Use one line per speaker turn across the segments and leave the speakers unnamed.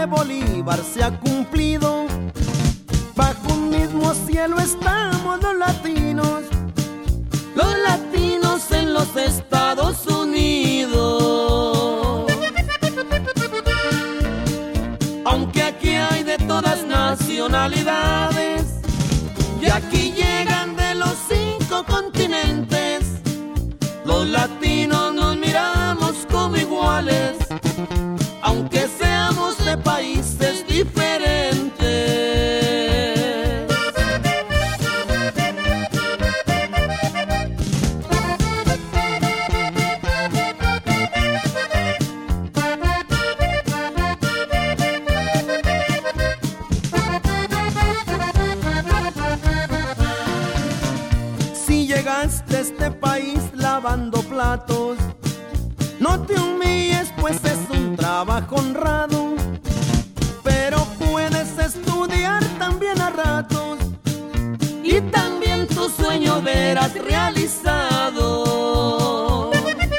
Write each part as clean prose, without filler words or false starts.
Bolívar se ha cumplido. Bajo un mismo cielo estamos los latinos en los Estados Unidos. Aunque aquí hay de todas nacionalidades, y aquí llegan de los 5 continentes, los latinos nos miramos como iguales, aunque seamos de países diferentes. Si llegaste a este país lavando platos, no te humilles, pues es un trabajo honrado, pero puedes estudiar también a ratos y también tu sueño verás realizado.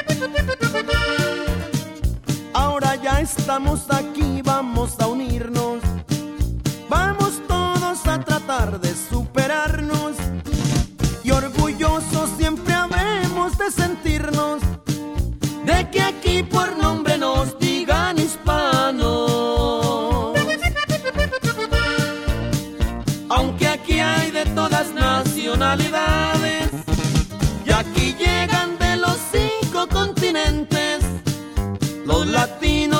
Ahora ya estamos aquí, vamos a unirnos, vamos todos a tratar de superarnos, y orgullosos siempre habremos de sentirnos de que aquí por nombre nos digan hispanos. Aunque aquí hay de todas nacionalidades, y aquí llegan de los 5 continentes, los latinos